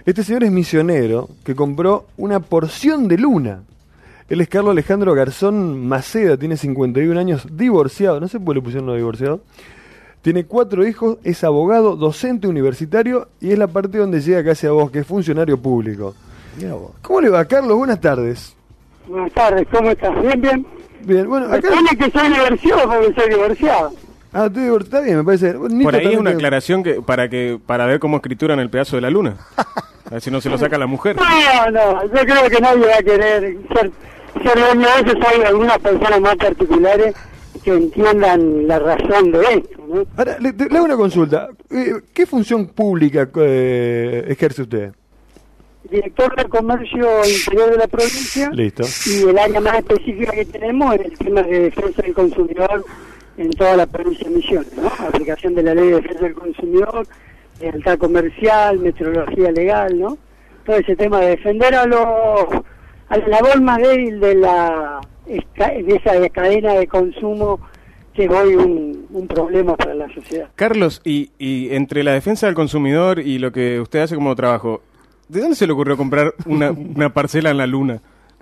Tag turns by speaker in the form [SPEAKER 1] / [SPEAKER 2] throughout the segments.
[SPEAKER 1] Este señor es misionero que compró una porción de luna. Él es Carlos Alejandro Garzón Maceda, tiene 51 años, divorciado, no sé por qué le pusieron no divorciado. Tiene 4 hijos, es abogado, docente universitario y es la parte donde llega casi a vos, que es funcionario público. ¿Cómo le va, Carlos? Buenas tardes.
[SPEAKER 2] Buenas tardes, ¿cómo estás? ¿Bien, bien?
[SPEAKER 1] Bien, bueno, acá...
[SPEAKER 2] Tiene que soy divorciado porque soy divorciado.
[SPEAKER 1] Ah, está bien, me parece.
[SPEAKER 3] Por ahí una aclaración para ver cómo escrituran el pedazo de la luna. A ver si no se lo saca la mujer.
[SPEAKER 2] No, yo creo que nadie va a querer ser dueño de eso, hay algunas personas más particulares que entiendan la razón de esto, ¿no?
[SPEAKER 1] Ahora, le hago una consulta. ¿Qué función pública ejerce usted?
[SPEAKER 2] Director de Comercio Interior de la provincia.
[SPEAKER 1] Listo.
[SPEAKER 2] Y el área más específica que tenemos es el tema de defensa del consumidor en toda la provincia de Misiones, ¿no? Aplicación de la ley de defensa del consumidor, lealtad comercial, metrología legal, ¿no? Todo ese tema de defender a la labor más débil de esa cadena de consumo, que es hoy un problema para la sociedad.
[SPEAKER 3] Carlos, y entre la defensa del consumidor y lo que usted hace como trabajo, ¿de dónde se le ocurrió comprar una parcela en la luna?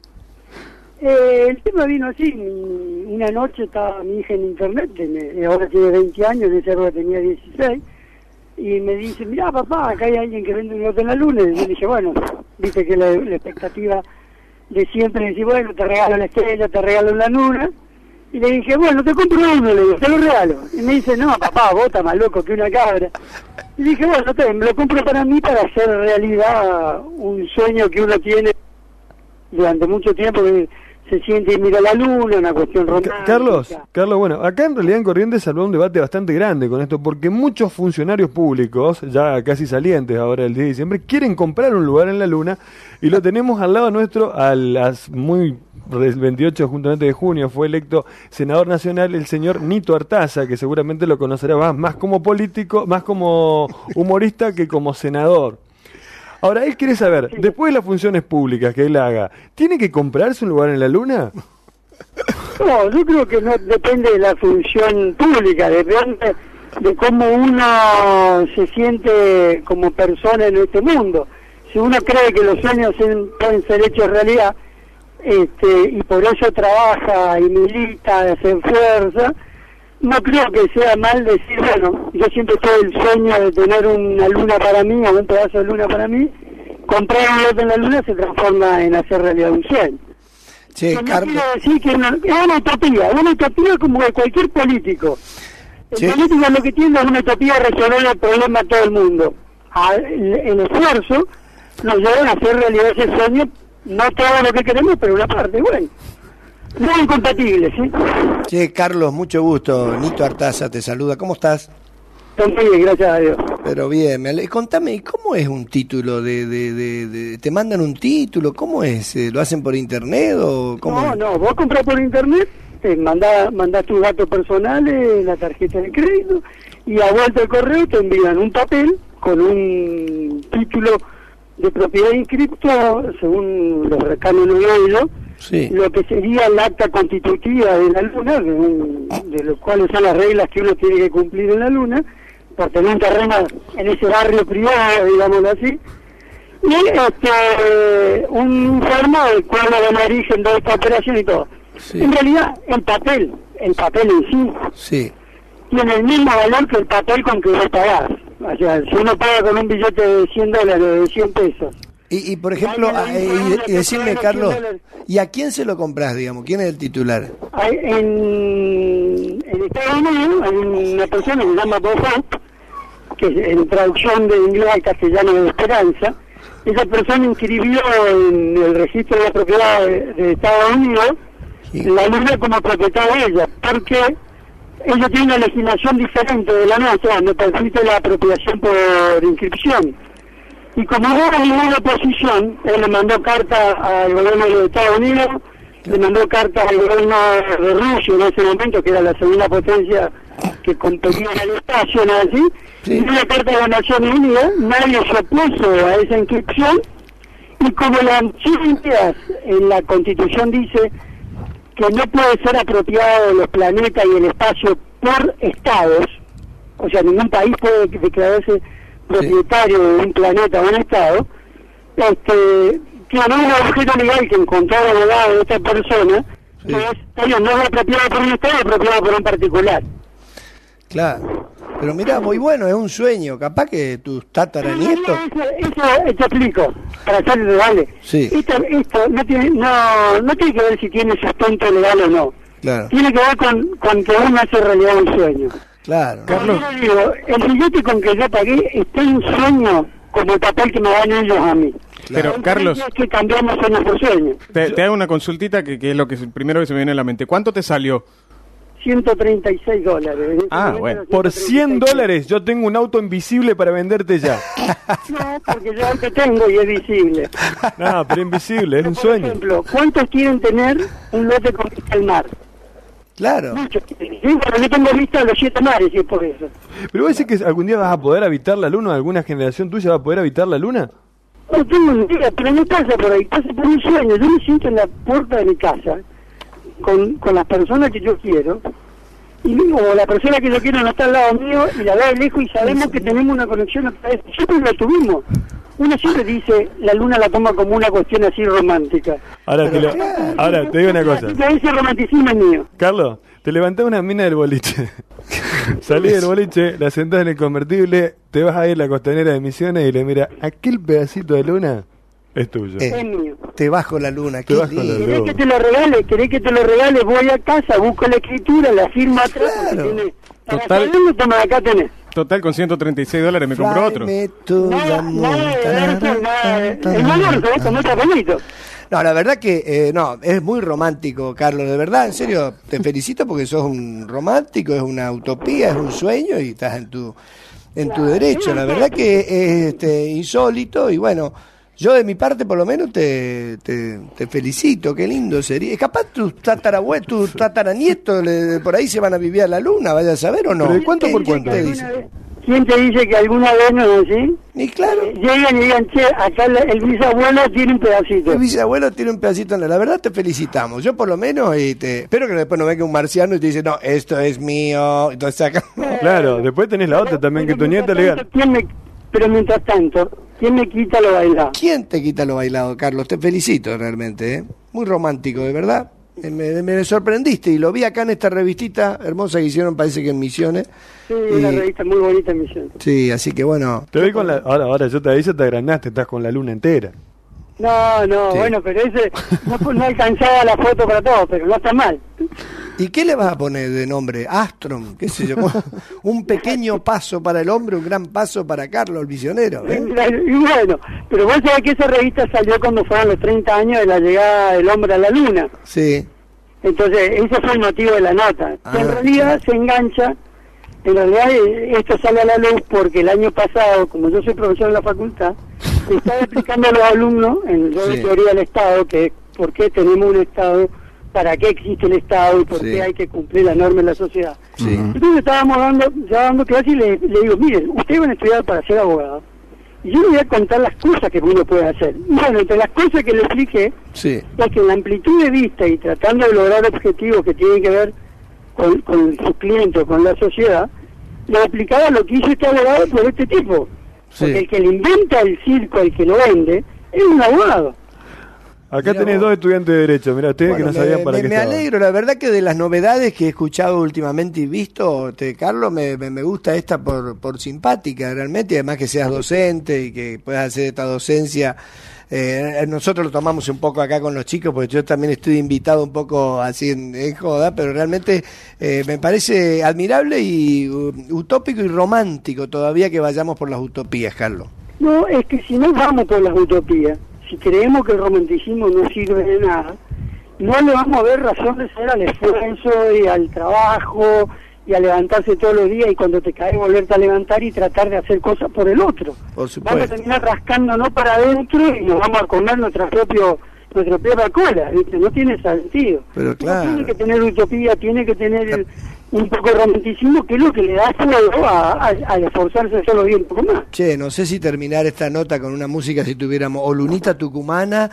[SPEAKER 2] El tema vino así. Una noche estaba mi hija en internet, ahora tiene 20 años, en esa época tenía 16, y me dice, mirá papá, acá hay alguien que vende un lote en la luna. Y yo le dije, bueno, viste que la expectativa de siempre es decir, bueno, te regalo la estrella, te regalo la luna. Y le dije, bueno, te compro uno, le digo, te lo regalo. Y me dice, no papá, vos estás más loco que una cabra. Y dije, bueno, me lo compro para mí, para hacer realidad un sueño que uno tiene durante mucho tiempo, que se siente y mira la luna, una cuestión romántica.
[SPEAKER 1] Carlos, bueno, acá en realidad en Corrientes se habló un debate bastante grande con esto, porque muchos funcionarios públicos, ya casi salientes ahora el 10 de diciembre, quieren comprar un lugar en la luna, y lo tenemos al lado nuestro, el 28 juntamente de junio fue electo senador nacional el señor Nito Artaza, que seguramente lo conocerá más como político, más como humorista que como senador. Ahora, él quiere saber, después de las funciones públicas que él haga, ¿tiene que comprarse un lugar en la luna?
[SPEAKER 2] No, yo creo que no depende de la función pública, depende de cómo uno se siente como persona en este mundo. Si uno cree que los sueños pueden ser hechos realidad, y por eso trabaja y milita, se esfuerza, no creo que sea mal decir, bueno, yo siempre tuve el sueño de tener una luna para mí, o un pedazo de luna para mí. Comprar un lote en la luna se transforma en hacer realidad un sueño.
[SPEAKER 4] Sí,
[SPEAKER 2] no quiero decir que es una utopía como de cualquier político. El político lo que tiene es una utopía de resolver el problema a todo el mundo. El esfuerzo nos lleva a hacer realidad ese sueño, no todo lo que queremos, pero una parte, bueno. Muy incompatibles, ¿sí?
[SPEAKER 4] Che, Carlos, mucho gusto. Nito Artaza te saluda. ¿Cómo estás?
[SPEAKER 2] Estoy bien, gracias a Dios.
[SPEAKER 4] Pero bien, contame, ¿cómo es un título te mandan un título? ¿Cómo es? ¿Lo hacen por internet o cómo?
[SPEAKER 2] No, vos comprás por internet, mandás tus datos personales, la tarjeta de crédito, y a vuelta del correo te envían un papel con un título de propiedad inscripto según los cánones de ellos.
[SPEAKER 4] Sí.
[SPEAKER 2] Lo que sería el acta constitutiva de la luna, de los cuales son las reglas que uno tiene que cumplir en la luna, por tener un terreno en ese barrio privado, digámoslo así, y un informe del cual da origen de esta operación y todo. Sí. En realidad, el papel en sí, tiene el mismo valor que el papel con que vos pagás. O sea, si uno paga con un billete de $100 o de 100 pesos,
[SPEAKER 4] y por ejemplo, y decirme, Carlos, ¿y a quién se lo compras, digamos? ¿Quién es el titular?
[SPEAKER 2] En Estados Unidos hay una persona que se llama Bob Hope, que es en traducción de inglés al castellano de Esperanza. Esa persona inscribió en el registro de la propiedad de Estados Unidos la luna como propiedad de ella, porque ella tiene una legislación diferente de la nuestra, no permite la apropiación por inscripción. Y como no hubo ninguna oposición, él le mandó carta al gobierno de los Estados Unidos, le mandó carta al gobierno de Rusia en ese momento, que era la segunda potencia que competía en el espacio, ¿no así? Y una carta de las Naciones Unidas, nadie se opuso a esa inscripción, y como las Naciones Unidas en la Constitución dice que no puede ser apropiado los planetas y el espacio por estados, o sea, ningún país puede declararse propietario de un planeta o un estado, Claro, un objeto legal que encontró el abogado de esta persona,
[SPEAKER 4] Sí.
[SPEAKER 2] que es, no es apropiado por un Estado, es apropiado por un particular.
[SPEAKER 4] Claro. Pero mira, muy bueno, es un sueño. Capaz que tus tataranietos...
[SPEAKER 2] Eso te explico, para hacerlo vale.
[SPEAKER 4] Sí.
[SPEAKER 2] Esto no tiene que ver si tiene sustento legal o no.
[SPEAKER 4] Claro,
[SPEAKER 2] Tiene que ver con que uno hace realidad un sueño.
[SPEAKER 4] claro.
[SPEAKER 3] Carlos.
[SPEAKER 2] Yo digo, el billete con que yo pagué está en un sueño como el papel que me dan ellos a mí.
[SPEAKER 3] Pero, Carlos,
[SPEAKER 2] Es que cambiamos sueño por sueño.
[SPEAKER 3] te hago una consultita que es lo que primero que se me viene a la mente. ¿Cuánto te salió?
[SPEAKER 2] $136. En ese
[SPEAKER 3] Ah,
[SPEAKER 2] momento
[SPEAKER 3] bueno.
[SPEAKER 2] era
[SPEAKER 1] Por
[SPEAKER 2] $136.
[SPEAKER 1] $100 yo tengo un auto invisible para venderte ya.
[SPEAKER 2] No, porque yo el que tengo y es visible.
[SPEAKER 1] No, pero invisible, es un
[SPEAKER 2] Por
[SPEAKER 1] sueño.
[SPEAKER 2] ejemplo, ¿cuántos quieren tener un lote con vista al mar?
[SPEAKER 4] Claro.
[SPEAKER 2] Muchos quieren. Sí, pero yo tengo vista a los 7 mares y es por eso.
[SPEAKER 1] Pero vos decís que algún día vas a poder habitar la luna, alguna generación tuya va a poder habitar la luna.
[SPEAKER 2] No tengo ni idea, pero no pasa por ahí, pasa por un sueño. Yo me siento en la puerta de mi casa con las personas que yo quiero, o la persona que yo quiero no está al lado mío y la veo de lejos y sabemos que tenemos una conexión a través. Siempre la tuvimos. Uno siempre dice, la luna la toma como una cuestión así romántica.
[SPEAKER 1] Ahora te digo una cosa.
[SPEAKER 2] Ese romanticismo es mío.
[SPEAKER 1] Carlos, te levantás una mina del boliche. Salís del boliche, la sentás en el convertible, te vas a ir a la costanera de Misiones y le mira, aquel pedacito de luna es tuyo.
[SPEAKER 2] Es mío.
[SPEAKER 4] Te bajo la luna,
[SPEAKER 1] Te
[SPEAKER 4] qué
[SPEAKER 1] bajo la
[SPEAKER 4] lindo.
[SPEAKER 1] luna.
[SPEAKER 2] ¿Querés que te lo regale? ¿Querés que te lo regale? Voy a casa, busco la escritura, la firma atrás.
[SPEAKER 4] Claro.
[SPEAKER 2] Tenés. Para
[SPEAKER 3] Total.
[SPEAKER 2] saberlo, toma, acá tenés.
[SPEAKER 3] Total, con $136 me compro otro.
[SPEAKER 4] Flyme to the
[SPEAKER 2] Nada,
[SPEAKER 4] moon.
[SPEAKER 2] nada de verso, nada de... El valor, ¿sabes? Como está bonito.
[SPEAKER 4] No, la verdad que no, es muy romántico, Carlos, de verdad, en serio, te felicito porque sos un romántico, es una utopía, es un sueño y estás en tu derecho. La verdad que es insólito y bueno, yo de mi parte por lo menos te felicito, qué lindo sería. Capaz tus tataranietos por ahí se van a vivir a la luna, vaya a saber o no.
[SPEAKER 1] ¿Pero de cuánto por
[SPEAKER 4] ¿Quién
[SPEAKER 1] cuánto?
[SPEAKER 4] te dice?
[SPEAKER 2] ¿Quién te dice que alguna vez no es así?
[SPEAKER 4] Y claro,
[SPEAKER 2] Llegan y digan, che, acá el bisabuelo tiene un pedacito.
[SPEAKER 4] el bisabuelo tiene un pedacito en la verdad te felicitamos, yo por lo menos espero que después no venga un marciano y te dice, no, esto es mío, entonces saca...
[SPEAKER 1] Claro, después tenés la otra también, que tu nieta le diga,
[SPEAKER 2] Pero mientras tanto, ¿quién me quita lo bailado?
[SPEAKER 4] ¿Quién te quita lo bailado, Carlos? Te felicito realmente, ¿eh? Muy romántico, de verdad. Me sorprendiste y lo vi acá en esta revistita hermosa que hicieron, parece que en Misiones.
[SPEAKER 2] Sí, una revista muy bonita en Misión.
[SPEAKER 4] Sí, así que bueno.
[SPEAKER 1] te doy con la... Ahora yo te aviso, te agrandaste, estás con la luna entera.
[SPEAKER 2] No,
[SPEAKER 4] Sí.
[SPEAKER 2] bueno, pero ese no alcanzaba la foto para todos, pero no está mal.
[SPEAKER 4] ¿Y qué le vas a poner de nombre? Astrom, qué sé yo. Un pequeño paso para el hombre, un gran paso para Carlos, el misionero. ¿Eh?
[SPEAKER 2] Y bueno, pero vos sabés que esa revista salió cuando fueron los 30 años de la llegada del hombre a la luna.
[SPEAKER 4] Sí.
[SPEAKER 2] Entonces, ese fue el motivo de la nota.
[SPEAKER 4] Ah,
[SPEAKER 2] Que en realidad se engancha, en realidad esto sale a la luz porque el año pasado, como yo soy profesor en la facultad, estaba explicando a los alumnos en el
[SPEAKER 4] Sí.
[SPEAKER 2] de teoría del Estado que por qué tenemos un Estado, para qué existe el Estado y por
[SPEAKER 4] Sí.
[SPEAKER 2] qué hay que cumplir las normas en la sociedad.
[SPEAKER 4] Sí.
[SPEAKER 2] Entonces estábamos dando clases y le digo, miren, ustedes van a estudiar para ser abogados y yo les voy a contar las cosas que uno puede hacer. Y bueno, entre las cosas que le expliqué
[SPEAKER 4] Sí.
[SPEAKER 2] es que en la amplitud de vista y tratando de lograr objetivos que tienen que ver con sus clientes, con la sociedad, le aplicaba lo que hizo este abogado por este tipo.
[SPEAKER 4] Sí.
[SPEAKER 2] Porque el que le inventa el circo, el que lo vende, es un abogado.
[SPEAKER 1] Acá
[SPEAKER 4] Mirá
[SPEAKER 1] tenés
[SPEAKER 4] vos.
[SPEAKER 1] 2 estudiantes de Derecho, mirá, ustedes
[SPEAKER 4] Bueno,
[SPEAKER 1] que no sabían para qué
[SPEAKER 4] me
[SPEAKER 1] estaban.
[SPEAKER 4] alegro, la verdad que de las novedades que he escuchado últimamente y visto, Carlos, me gusta esta por simpática realmente, y además que seas docente y que puedas hacer esta docencia. Nosotros lo tomamos un poco acá con los chicos, porque yo también estoy invitado un poco así en joda, pero realmente me parece admirable y utópico y romántico todavía que vayamos por las utopías, Carlos.
[SPEAKER 2] No, es que si no vamos por las utopías, si creemos que el romanticismo no sirve de nada, no le vamos a ver razón de ser al esfuerzo y al trabajo y a levantarse todos los días y cuando te caes volverte a levantar y tratar de hacer cosas por el otro.
[SPEAKER 4] Por
[SPEAKER 2] Vamos a
[SPEAKER 4] supuesto.
[SPEAKER 2] terminar rascándonos para adentro y nos vamos a comer nuestra propia cola, ¿viste? No tiene sentido.
[SPEAKER 4] Pero
[SPEAKER 2] Uno
[SPEAKER 4] claro.
[SPEAKER 2] tiene que tener utopía, tiene que tener un poco de romanticismo, que es lo que le da fuego a esforzarse todos los días un poco más.
[SPEAKER 4] Che, no sé si terminar esta nota con una música si tuviéramos o Lunita Tucumana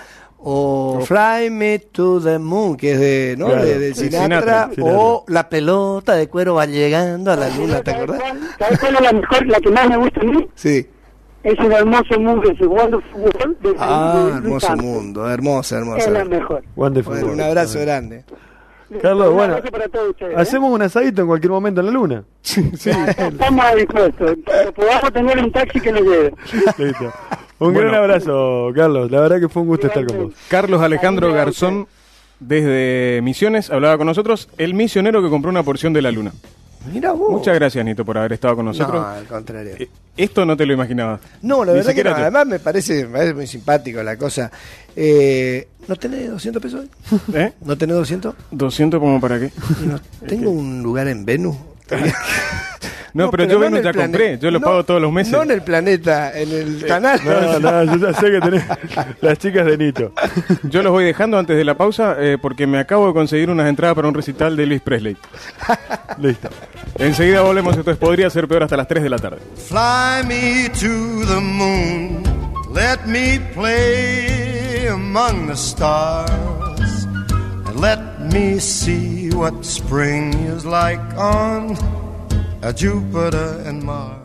[SPEAKER 4] o Fly Me to the Moon, que es de, ¿no?
[SPEAKER 1] Claro,
[SPEAKER 4] de
[SPEAKER 1] sí,
[SPEAKER 4] Sinatra,
[SPEAKER 1] Sinatra.
[SPEAKER 4] o La pelota de cuero va llegando a la luna, ¿te acordás?
[SPEAKER 2] ¿Sabes cuál es la mejor, la que más me gusta a mí?
[SPEAKER 4] Sí.
[SPEAKER 2] es un hermoso mundo, es Wonderful World.
[SPEAKER 4] Hermoso mundo, hermoso.
[SPEAKER 2] Es la mejor.
[SPEAKER 1] Wonderful
[SPEAKER 4] Bueno,
[SPEAKER 1] World.
[SPEAKER 4] un abrazo grande.
[SPEAKER 1] Carlos,
[SPEAKER 2] Un
[SPEAKER 1] bueno,
[SPEAKER 2] abrazo para todos ustedes,
[SPEAKER 1] hacemos un asadito en cualquier momento en la luna.
[SPEAKER 2] Estamos dispuestos. Podamos tener un taxi que nos lleve.
[SPEAKER 1] Listo. Un
[SPEAKER 3] Bueno.
[SPEAKER 1] gran abrazo, Carlos. La verdad que fue un gusto estar con vos.
[SPEAKER 3] Carlos Alejandro
[SPEAKER 2] Saludos a
[SPEAKER 3] Garzón, desde Misiones, hablaba con nosotros, el misionero que compró una porción de la luna.
[SPEAKER 4] Mira vos.
[SPEAKER 3] Muchas gracias, Nito, por haber estado con nosotros.
[SPEAKER 4] No, al contrario.
[SPEAKER 3] Esto no te lo imaginabas.
[SPEAKER 4] No, la
[SPEAKER 3] Ni
[SPEAKER 4] verdad que
[SPEAKER 3] siquiera
[SPEAKER 4] no.
[SPEAKER 3] yo.
[SPEAKER 4] Además me parece muy simpático la cosa. ¿No tenés 200 pesos hoy?
[SPEAKER 3] ¿Eh?
[SPEAKER 4] ¿No tenés 200?
[SPEAKER 3] 200 como para qué.
[SPEAKER 4] Y no- tengo un lugar en Venus.
[SPEAKER 3] No, pero yo
[SPEAKER 4] en
[SPEAKER 3] Venus
[SPEAKER 4] el
[SPEAKER 3] ya
[SPEAKER 4] plane-
[SPEAKER 3] compré, yo lo
[SPEAKER 4] no,
[SPEAKER 3] pago todos los meses.
[SPEAKER 4] No en el planeta, en el canal.
[SPEAKER 1] No, yo ya sé que tenés las chicas de Nito.
[SPEAKER 3] Yo los voy dejando antes de la pausa porque me acabo de conseguir unas entradas para un recital de Elvis Presley.
[SPEAKER 1] Listo.
[SPEAKER 3] Enseguida volvemos, esto podría ser peor hasta las 3 de la tarde.
[SPEAKER 5] Fly me to the moon, let me play among the stars, and let me see what spring is like on Jupiter and Mars.